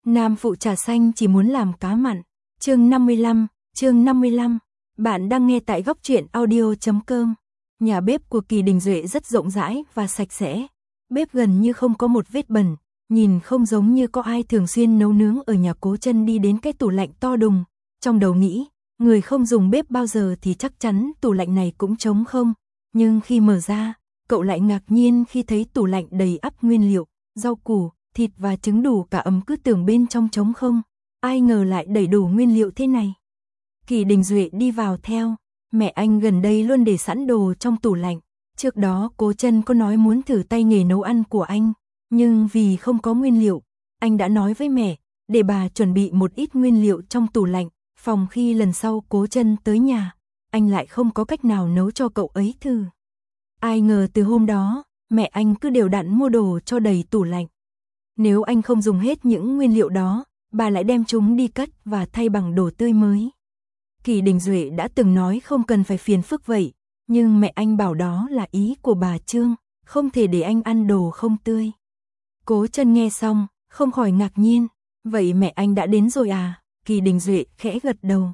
Nam phụ trà xanh chỉ muốn làm cá mặn. Chương 55. Bạn đang nghe tại góc truyện audio.com. Nhà bếp của Kỳ Đình Duệ rất rộng rãi và sạch sẽ. Bếp gần như không có một vết bẩn, nhìn không giống như có ai thường xuyên nấu nướng ở nhà Cố Chân. Đi đến cái tủ lạnh to đùng, trong đầu nghĩ, người không dùng bếp bao giờ thì chắc chắn tủ lạnh này cũng trống không. Nhưng khi mở ra, cậu lại ngạc nhiên khi thấy tủ lạnh đầy ắp nguyên liệu, rau củ, thịt và trứng đủ cả ấm, cứ tưởng bên trong trống không. Ai ngờ lại đầy đủ nguyên liệu thế này. Kỳ Đình Duệ đi vào theo. Mẹ anh gần đây luôn để sẵn đồ trong tủ lạnh. Trước đó Cố Chân có nói muốn thử tay nghề nấu ăn của anh. Nhưng vì không có nguyên liệu, anh đã nói với mẹ, để bà chuẩn bị một ít nguyên liệu trong tủ lạnh. Phòng khi lần sau Cố Chân tới nhà, anh lại không có cách nào nấu cho cậu ấy thử. Ai ngờ từ hôm đó, mẹ anh cứ đều đặn mua đồ cho đầy tủ lạnh. Nếu anh không dùng hết những nguyên liệu đó, bà lại đem chúng đi cất và thay bằng đồ tươi mới. Kỳ Đình Duệ đã từng nói không cần phải phiền phức vậy, nhưng mẹ anh bảo đó là ý của bà Trương, không thể để anh ăn đồ không tươi. Cố Chân nghe xong, không khỏi ngạc nhiên, vậy mẹ anh đã đến rồi à? Kỳ Đình Duệ khẽ gật đầu.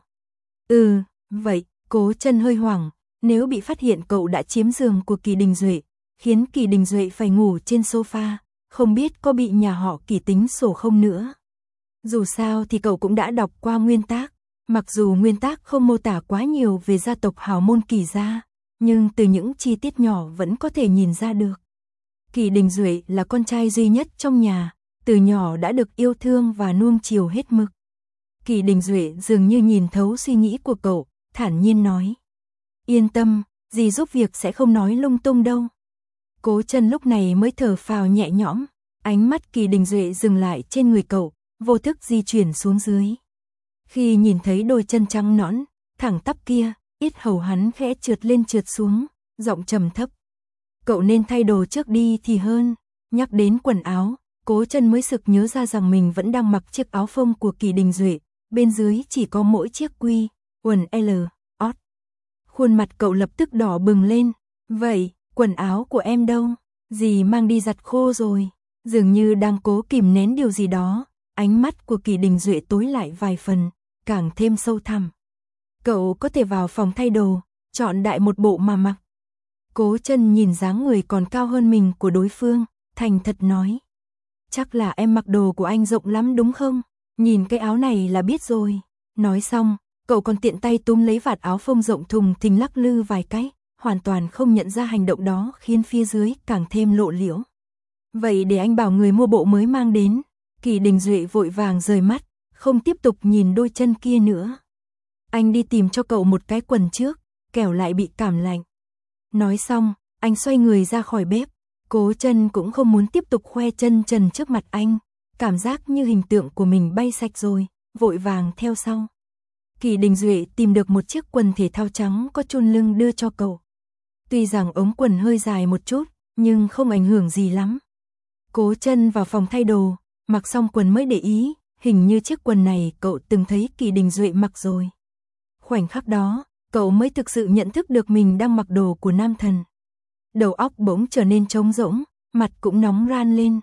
Vậy. Cố Chân hơi hoảng, nếu bị phát hiện cậu đã chiếm giường của Kỳ Đình Duệ, khiến Kỳ Đình Duệ phải ngủ trên sofa, không biết có bị nhà họ Kỳ tính sổ không nữa. Dù sao thì cậu cũng đã đọc qua nguyên tác, mặc dù nguyên tác không mô tả quá nhiều về gia tộc hào môn Kỳ gia, nhưng từ những chi tiết nhỏ vẫn có thể nhìn ra được. Kỳ Đình Duệ là con trai duy nhất trong nhà, từ nhỏ đã được yêu thương và nuông chiều hết mực. Kỳ Đình Duệ dường như nhìn thấu suy nghĩ của cậu, thản nhiên nói: "Yên tâm, dì giúp việc sẽ không nói lung tung đâu." Cố Chân lúc này mới thở phào nhẹ nhõm, ánh mắt Kỳ Đình Duệ dừng lại trên người cậu, vô thức di chuyển xuống dưới. Khi nhìn thấy đôi chân trắng nõn, thẳng tắp kia, yết hầu hắn khẽ trượt lên trượt xuống, giọng trầm thấp: "Cậu nên thay đồ trước đi thì hơn." Nhắc đến quần áo, Cố Chân mới sực nhớ ra rằng mình vẫn đang mặc chiếc áo phông của Kỳ Đình Duệ, bên dưới chỉ có mỗi chiếc quy, quần L, ót. Khuôn mặt cậu lập tức đỏ bừng lên. "Vậy, quần áo của em đâu? Dì mang đi giặt khô rồi." Dường như đang cố kìm nén điều gì đó, ánh mắt của Kỳ Đình Duệ tối lại vài phần, càng thêm sâu thẳm. "Cậu có thể vào phòng thay đồ, chọn đại một bộ mà mặc." Cố Chân nhìn dáng người còn cao hơn mình của đối phương, thành thật nói: "Chắc là em mặc đồ của anh rộng lắm đúng không? Nhìn cái áo này là biết rồi." Nói xong, cậu còn tiện tay túm lấy vạt áo phông rộng thùng thình lắc lư vài cái, hoàn toàn không nhận ra hành động đó khiến phía dưới càng thêm lộ liễu. "Vậy để anh bảo người mua bộ mới mang đến." Kỳ Đình Duệ vội vàng rời mắt, không tiếp tục nhìn đôi chân kia nữa. "Anh đi tìm cho cậu một cái quần trước, kẻo lại bị cảm lạnh." Nói xong, anh xoay người ra khỏi bếp. Cố Chân cũng không muốn tiếp tục khoe chân trần trước mặt anh, cảm giác như hình tượng của mình bay sạch rồi, vội vàng theo sau. Kỳ Đình Duệ tìm được một chiếc quần thể thao trắng có chôn lưng đưa cho cậu. Tuy rằng ống quần hơi dài một chút, nhưng không ảnh hưởng gì lắm. Cố Chân vào phòng thay đồ, mặc xong quần mới để ý, hình như chiếc quần này cậu từng thấy Kỳ Đình Duệ mặc rồi. Khoảnh khắc đó, cậu mới thực sự nhận thức được mình đang mặc đồ của nam thần. Đầu óc bỗng trở nên trống rỗng, mặt cũng nóng ran lên.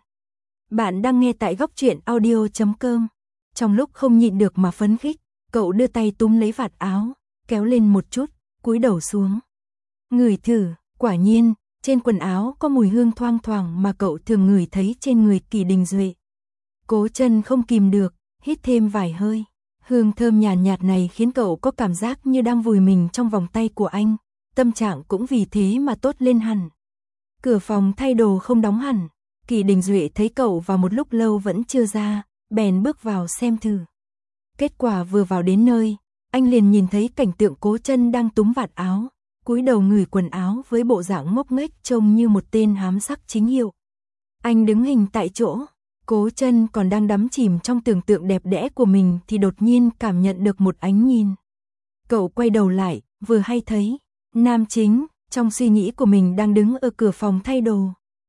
Bạn đang nghe tại góc truyện audio.com. Trong lúc không nhịn được mà phấn khích, cậu đưa tay túm lấy vạt áo, kéo lên một chút, cúi đầu xuống. Ngửi thử, quả nhiên, trên quần áo có mùi hương thoang thoảng mà cậu thường ngửi thấy trên người Kỳ Đình Duệ. Cố Chân không kìm được, hít thêm vài hơi. Hương thơm nhàn nhạt này khiến cậu có cảm giác như đang vùi mình trong vòng tay của anh, tâm trạng cũng vì thế mà tốt lên hẳn. Cửa phòng thay đồ không đóng hẳn, Kỳ Đình Duệ thấy cậu vào một lúc lâu vẫn chưa ra, bèn bước vào xem thử. Kết quả vừa vào đến nơi, anh liền nhìn thấy cảnh tượng Cố Chân đang túm vạt áo, cúi đầu ngửi quần áo với bộ dạng ngốc nghếch trông như một tên hám sắc chính hiệu. Anh đứng hình tại chỗ, Cố Chân còn đang đắm chìm trong tưởng tượng đẹp đẽ của mình thì đột nhiên cảm nhận được một ánh nhìn. Cậu quay đầu lại, vừa hay thấy nam chính trong suy nghĩ của mình đang đứng ở cửa phòng thay đồ.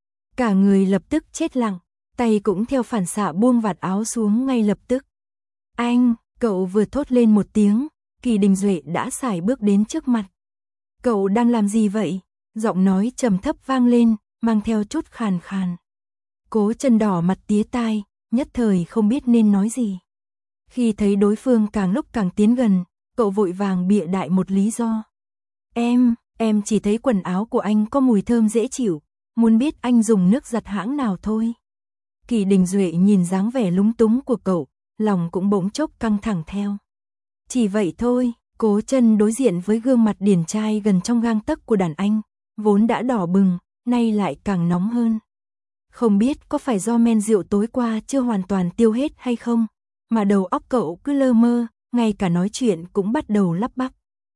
Cả người lập tức chết lặng, tay cũng theo phản xạ buông vạt áo xuống ngay lập tức. "Anh!" Cậu vừa thốt lên một tiếng, Kỳ Đình Duệ đã sải bước đến trước mặt. "Cậu đang làm gì vậy?" Giọng nói trầm thấp vang lên, mang theo chút khàn khàn. Cố Chân đỏ mặt tía tai, nhất thời không biết nên nói gì. Khi thấy đối phương càng lúc càng tiến gần, cậu vội vàng bịa đại một lý do. Em chỉ thấy quần áo của anh có mùi thơm dễ chịu, muốn biết anh dùng nước giặt hãng nào thôi. Kỳ Đình Duệ nhìn dáng vẻ lúng túng của cậu, lòng cũng bỗng chốc căng thẳng theo. Chỉ vậy thôi, Cố Chân đối diện với gương mặt điển trai gần trong gang tấc của đàn anh, vốn đã đỏ bừng, nay lại càng nóng hơn. Không biết có phải do men rượu tối qua chưa hoàn toàn tiêu hết hay không, mà đầu óc cậu cứ lơ mơ, ngay cả nói chuyện cũng bắt đầu lắp bắp.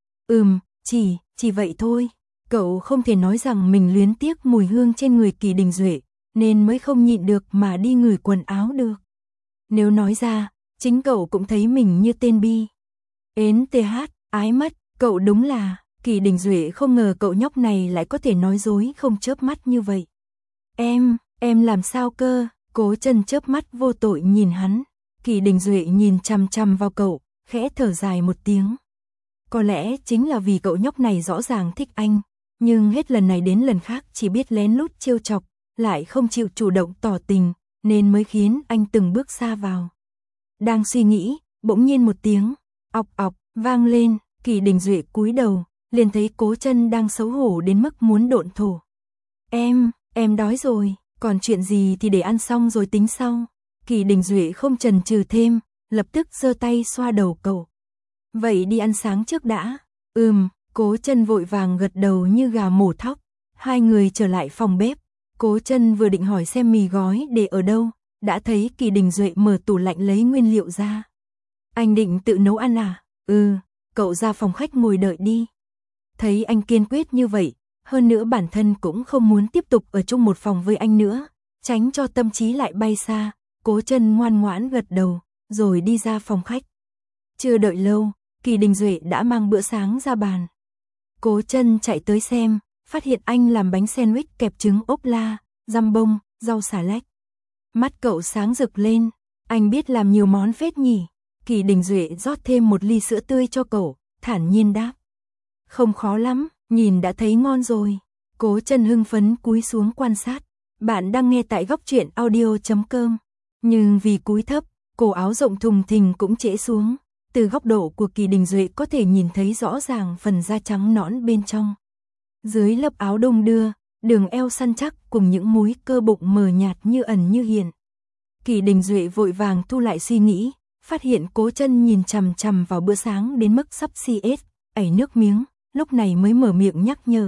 Chỉ vậy thôi. Cậu không thể nói rằng mình luyến tiếc mùi hương trên người Kỳ Đình Duệ, nên mới không nhịn được mà đi ngửi quần áo được. Nếu nói ra, chính cậu cũng thấy mình như tên bi. Ái mất, cậu đúng là, Kỳ Đình Duệ không ngờ cậu nhóc này lại có thể nói dối không chớp mắt như vậy. Em làm sao cơ? Cố Chân chớp mắt vô tội nhìn hắn. Kỳ Đình Duệ nhìn chằm chằm vào cậu, khẽ thở dài một tiếng. Có lẽ chính là vì cậu nhóc này rõ ràng thích anh, nhưng hết lần này đến lần khác chỉ biết lén lút trêu chọc, lại không chịu chủ động tỏ tình, nên mới khiến anh từng bước xa vào. Đang suy nghĩ, bỗng nhiên một tiếng ọc ọc vang lên, Kỳ Đình Duệ cúi đầu, liền thấy Cố Chân đang xấu hổ đến mức muốn độn thổ. Em đói rồi, còn chuyện gì thì để ăn xong rồi tính sau. Kỳ Đình Duệ không chần chừ thêm, lập tức giơ tay xoa đầu cậu. Vậy đi ăn sáng trước đã. Cố Chân vội vàng gật đầu như gà mổ thóc. Hai người trở lại phòng bếp. Cố Chân vừa định hỏi xem mì gói để ở đâu, đã thấy Kỳ Đình Duệ mở tủ lạnh lấy nguyên liệu ra. Anh định tự nấu ăn à? Cậu ra phòng khách ngồi đợi đi. Thấy anh kiên quyết như vậy, hơn nữa bản thân cũng không muốn tiếp tục ở chung một phòng với anh nữa, tránh cho tâm trí lại bay xa, Cố Chân ngoan ngoãn gật đầu, rồi đi ra phòng khách. Chưa đợi lâu, Kỳ Đình Duệ đã mang bữa sáng ra bàn. Cố Chân chạy tới xem, phát hiện anh làm bánh sandwich kẹp trứng ốp la, dăm bông, rau xà lách. Mắt cậu sáng rực lên, anh biết làm nhiều món phết nhỉ. Kỳ Đình Duệ rót thêm một ly sữa tươi cho cậu, thản nhiên đáp. Không khó lắm, nhìn đã thấy ngon rồi. Cố Chân hưng phấn cúi xuống quan sát. Bạn đang nghe tại góc truyện audio.com. Nhưng vì cúi thấp, cổ áo rộng thùng thình cũng trễ xuống. Từ góc độ của Kỳ Đình Duệ có thể nhìn thấy rõ ràng phần da trắng nõn bên trong. Dưới lớp áo đung đưa, đường eo săn chắc cùng những múi cơ bụng mờ nhạt như ẩn như hiện. Kỳ Đình Duệ vội vàng thu lại suy nghĩ, phát hiện Cố Chân nhìn chằm chằm vào bữa sáng đến mức sắp ảy nước miếng, lúc này mới mở miệng nhắc nhở.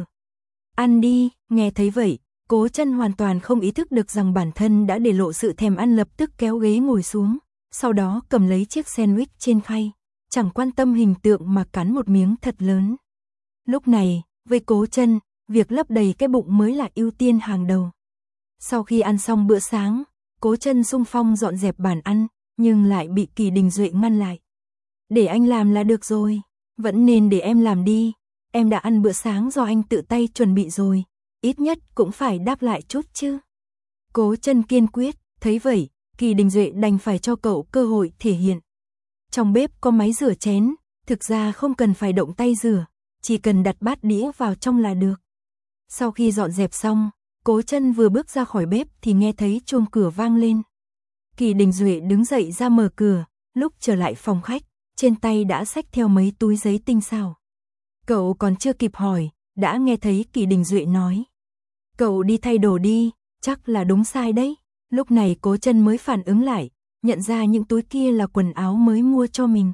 Ăn đi, nghe thấy vậy, Cố Chân hoàn toàn không ý thức được rằng bản thân đã để lộ sự thèm ăn, lập tức kéo ghế ngồi xuống, sau đó cầm lấy chiếc sandwich trên khay, chẳng quan tâm hình tượng mà cắn một miếng thật lớn. Lúc này, với Cố Chân, việc lấp đầy cái bụng mới là ưu tiên hàng đầu. Sau khi ăn xong bữa sáng, Cố Chân xung phong dọn dẹp bàn ăn, nhưng lại bị Kỳ Đình Duệ ngăn lại. Để anh làm là được rồi, vẫn nên để em làm đi, em đã ăn bữa sáng do anh tự tay chuẩn bị rồi, ít nhất cũng phải đáp lại chút chứ. Cố Chân kiên quyết, thấy vậy, Kỳ Đình Duệ đành phải cho cậu cơ hội thể hiện. Trong bếp có máy rửa chén, thực ra không cần phải động tay rửa, chỉ cần đặt bát đĩa vào trong là được. Sau khi dọn dẹp xong, Cố Chân vừa bước ra khỏi bếp thì nghe thấy chuông cửa vang lên. Kỳ Đình Duệ đứng dậy ra mở cửa, lúc trở lại phòng khách, trên tay đã xách theo mấy túi giấy tinh xảo. Cậu còn chưa kịp hỏi, đã nghe thấy Kỳ Đình Duệ nói. Cậu đi thay đồ đi, chắc là đúng sai đấy. Lúc này Cố Chân mới phản ứng lại, nhận ra những túi kia là quần áo mới mua cho mình.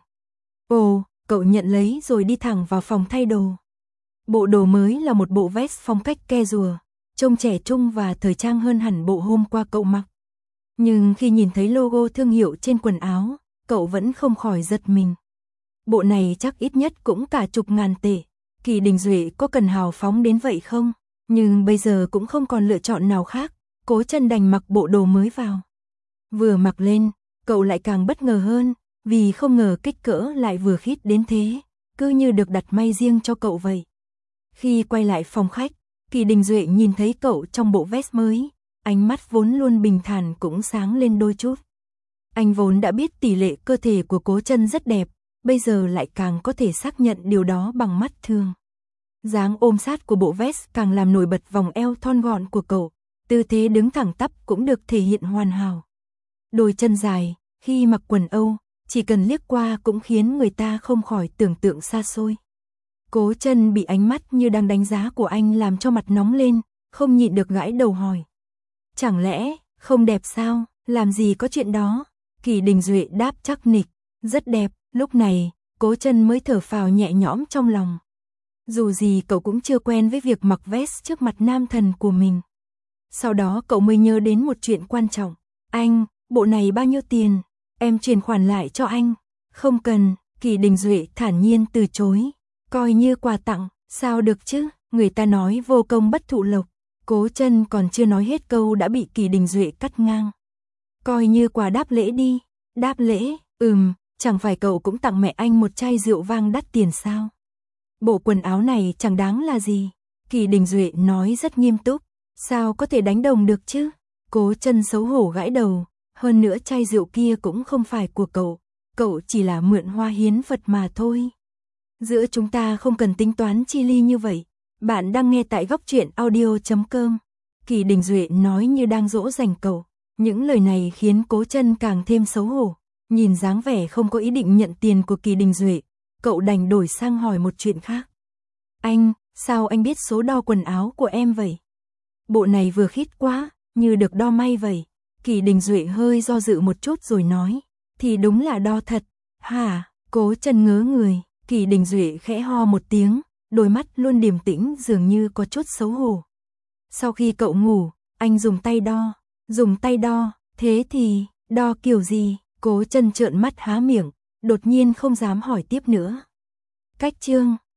Ồ, cậu nhận lấy rồi đi thẳng vào phòng thay đồ. Bộ đồ mới là một bộ vest phong cách casual, trông trẻ trung và thời trang hơn hẳn bộ hôm qua cậu mặc. Nhưng khi nhìn thấy logo thương hiệu trên quần áo, cậu vẫn không khỏi giật mình. Bộ này chắc ít nhất cũng cả chục ngàn tệ. Kỳ Đình Duệ có cần hào phóng đến vậy không? Nhưng bây giờ cũng không còn lựa chọn nào khác, Cố Chân đành mặc bộ đồ mới vào. Vừa mặc lên, cậu lại càng bất ngờ hơn, vì không ngờ kích cỡ lại vừa khít đến thế, cứ như được đặt may riêng cho cậu vậy. Khi quay lại phòng khách, Kỳ Đình Duệ nhìn thấy cậu trong bộ vest mới, ánh mắt vốn luôn bình thản cũng sáng lên đôi chút. Anh vốn đã biết tỷ lệ cơ thể của Cố Chân rất đẹp, bây giờ lại càng có thể xác nhận điều đó bằng mắt thường. Dáng ôm sát của bộ vest càng làm nổi bật vòng eo thon gọn của cậu, tư thế đứng thẳng tắp cũng được thể hiện hoàn hảo. đôi chân dài, khi mặc quần Âu, chỉ cần liếc qua cũng khiến người ta không khỏi tưởng tượng xa xôi. Cố Chân bị ánh mắt như đang đánh giá của anh làm cho mặt nóng lên, không nhịn được gãi đầu hỏi. Chẳng lẽ, không đẹp sao, làm gì có chuyện đó? Kỳ Đình Duệ đáp chắc nịch, rất đẹp, lúc này, Cố Chân mới thở phào nhẹ nhõm trong lòng. Dù gì cậu cũng chưa quen với việc mặc vest trước mặt nam thần của mình. Sau đó cậu mới nhớ đến một chuyện quan trọng. Anh, bộ này bao nhiêu tiền? Em chuyển khoản lại cho anh. Không cần, Kỳ Đình Duệ thản nhiên từ chối. Coi như quà tặng, sao được chứ, người ta nói vô công bất thụ lộc. Cố Chân còn chưa nói hết câu đã bị Kỳ Đình Duệ cắt ngang. Coi như quà đáp lễ đi. Đáp lễ, chẳng phải cậu cũng tặng mẹ anh một chai rượu vang đắt tiền sao? Bộ quần áo này chẳng đáng là gì. Kỳ Đình Duệ nói rất nghiêm túc. Sao có thể đánh đồng được chứ? Cố Chân xấu hổ gãi đầu. Hơn nữa chai rượu kia cũng không phải của cậu. Cậu chỉ là mượn hoa hiến Phật mà thôi. Giữa chúng ta không cần tính toán chi ly như vậy. Bạn đang nghe tại góc truyện audio.com. Kỳ Đình Duệ nói như đang dỗ dành cậu. Những lời này khiến Cố Chân càng thêm xấu hổ. Nhìn dáng vẻ không có ý định nhận tiền của Kỳ Đình Duệ, cậu đành đổi sang hỏi một chuyện khác. Anh, sao anh biết số đo quần áo của em vậy? Bộ này vừa khít quá, như được đo may vậy. Kỳ Đình Duệ hơi do dự một chút rồi nói. Thì đúng là đo thật. Hả? Cố Chân ngớ người. Kỳ Đình Duệ khẽ ho một tiếng, đôi mắt luôn điềm tĩnh dường như có chút xấu hổ. Sau khi cậu ngủ, anh dùng tay đo. Dùng tay đo, thế thì, đo kiểu gì? Cố Chân trợn mắt há miệng, đột nhiên không dám hỏi tiếp nữa. Cách chương